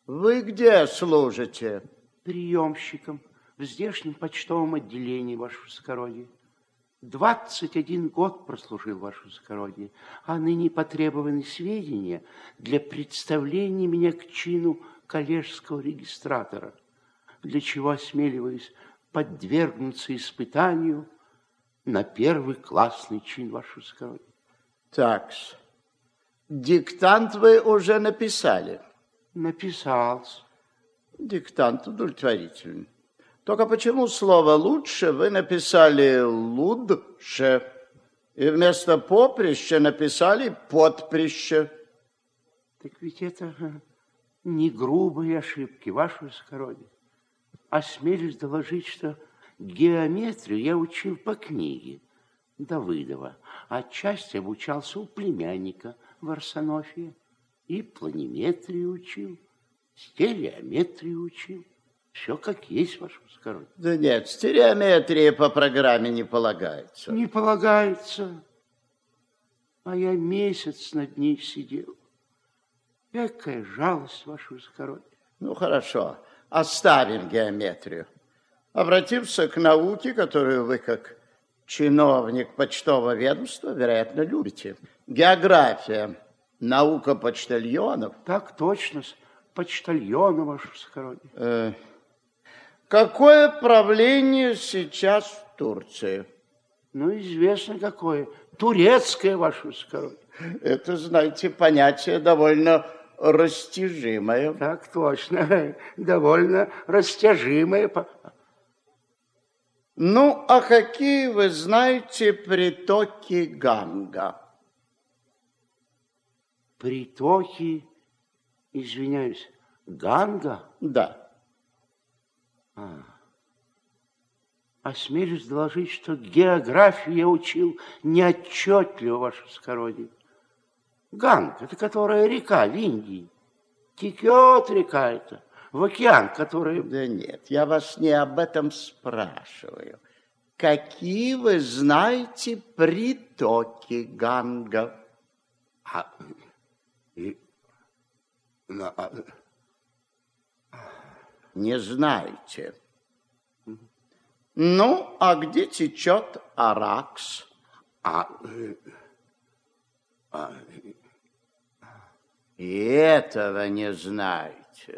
Вы где служите? Приемщиком в здешнем почтовом отделении, ваше высокородие. 21 год прослужил, ваше высокородие, а ныне потребованы сведения для представления меня к чину коллежского регистратора, для чего осмеливаюсь подвергнуться испытанию на первый классный чин, ваше высокородие. Так-с. Диктант вы уже написали? Написался. Диктант удовлетворительный. Только почему слово «лучше» вы написали «лудше» и вместо «поприща» написали «подприще»? Так ведь это не грубые ошибки, ваше высокородие. Осмелюсь доложить, что геометрию я учил по книге Давыдова, а отчасти обучался у племянника в Арсенофе. И планиметрию учил, стереометрию учил. Все как есть, ваше высокородие. Да нет, стереометрия по программе не полагается. Не полагается. А я месяц над ней сидел. Какая жалость, ваше высокородие. Ну, хорошо, оставим геометрию. Обратимся к науке, которую вы, как чиновник почтового ведомства, вероятно, любите. География, наука почтальонов. Так точно, почтальона, ваше высокородие. Какое правление сейчас в Турции? Ну, известно какое. Турецкое, ваше высокородие. Это, знаете, понятие довольно растяжимое. Так точно, довольно растяжимое. Ну, а какие вы знаете притоки Ганга? Притоки, извиняюсь, Ганга? Да. Осмелюсь доложить, что географию я учил неотчетливо, ваше высокородие. Ганг, это которая река в Индии. Текет река эта в океан, который... Да нет, я вас не об этом спрашиваю. Какие вы знаете притоки Ганга? Не знаете. Ну, а где течет Аракс? И этого не знаете.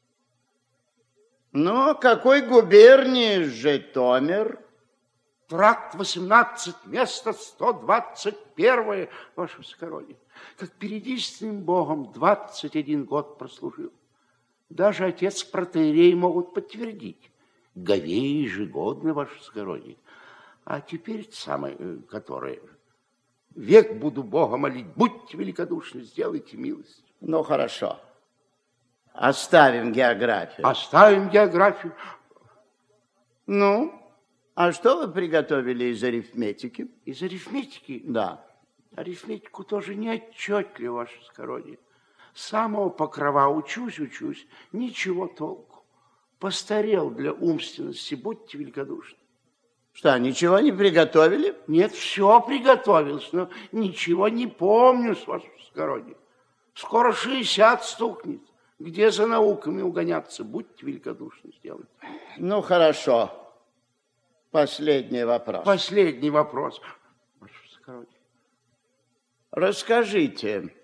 Ну, какой губернии Житомир? Тракт 18, место 121, ваше высокородие. Как перед истинным Богом 21 год прослужил. Даже отец протоиерей могут подтвердить. Говей ежегодно, ваше высокородие. А теперь самое, которое... Век буду Бога молить, будьте великодушны, сделайте милость. Ну, хорошо. Оставим географию. Оставим географию. Ну, а что вы приготовили из арифметики? Из арифметики? Да. Арифметику тоже неотчетливо, ваше высокородие. С самого покрова учусь, ничего толку. Постарел для умственности, будьте великодушны. Что, ничего не приготовили? Нет, все приготовилось, но ничего не помню, ваше высокородие. Скоро 60 стукнет. Где за науками угоняться? Будьте великодушны, сделайте. Ну, хорошо. Последний вопрос. Последний вопрос, ваше высокородие. Расскажите,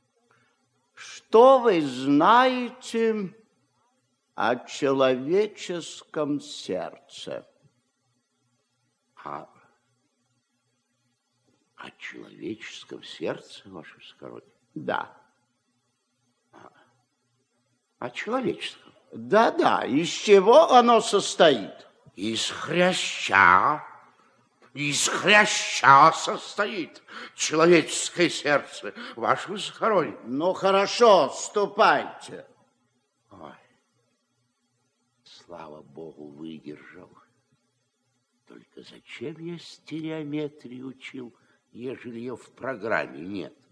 что вы знаете о человеческом сердце? О человеческом сердце, ваше высокородие? Да. О человеческом? Да-да. Из чего оно состоит? Из хряща. Из хряща состоит человеческое сердце, ваше высокородие. Ну, хорошо, ступайте. Ой, слава Богу, выдержал. Только зачем я стереометрию учил, ежели ее в программе нет?